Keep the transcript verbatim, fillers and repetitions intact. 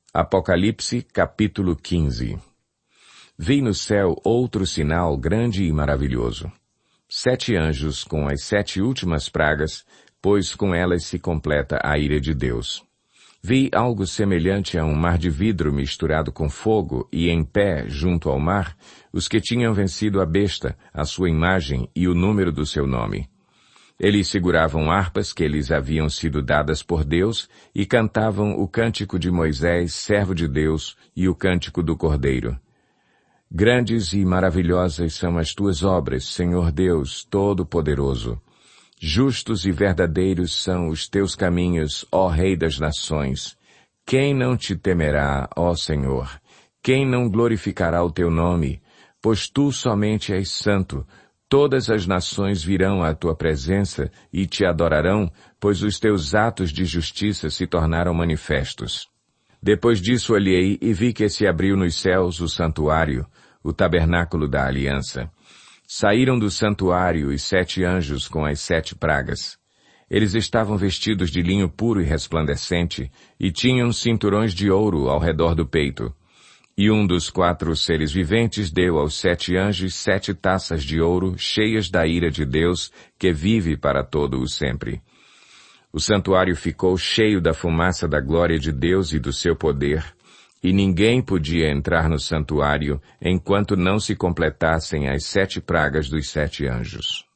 Apocalipse, capítulo quinze. Vi no céu outro sinal grande e maravilhoso. Sete anjos com as sete últimas pragas, pois com elas se completa a ira de Deus. Vi algo semelhante a um mar de vidro misturado com fogo, e em pé, junto ao mar, os que tinham vencido a besta, a sua imagem e o número do seu nome. Eles seguravam harpas que lhes haviam sido dadas por Deus e cantavam o cântico de Moisés, servo de Deus, e o cântico do Cordeiro. Grandes e maravilhosas são as tuas obras, Senhor Deus Todo-Poderoso. Justos e verdadeiros são os teus caminhos, ó Rei das Nações. Quem não te temerá, ó Senhor? Quem não glorificará o teu nome? Pois tu somente és santo. Todas as nações virão à tua presença e te adorarão, pois os teus atos de justiça se tornaram manifestos. Depois disso olhei e vi que se abriu nos céus o santuário, o tabernáculo da aliança. Saíram do santuário os sete anjos com as sete pragas. Eles estavam vestidos de linho puro e resplandecente e tinham cinturões de ouro ao redor do peito. E um dos quatro seres viventes deu aos sete anjos sete taças de ouro cheias da ira de Deus, que vive para todo o sempre. O santuário ficou cheio da fumaça da glória de Deus e do seu poder, e ninguém podia entrar no santuário enquanto não se completassem as sete pragas dos sete anjos.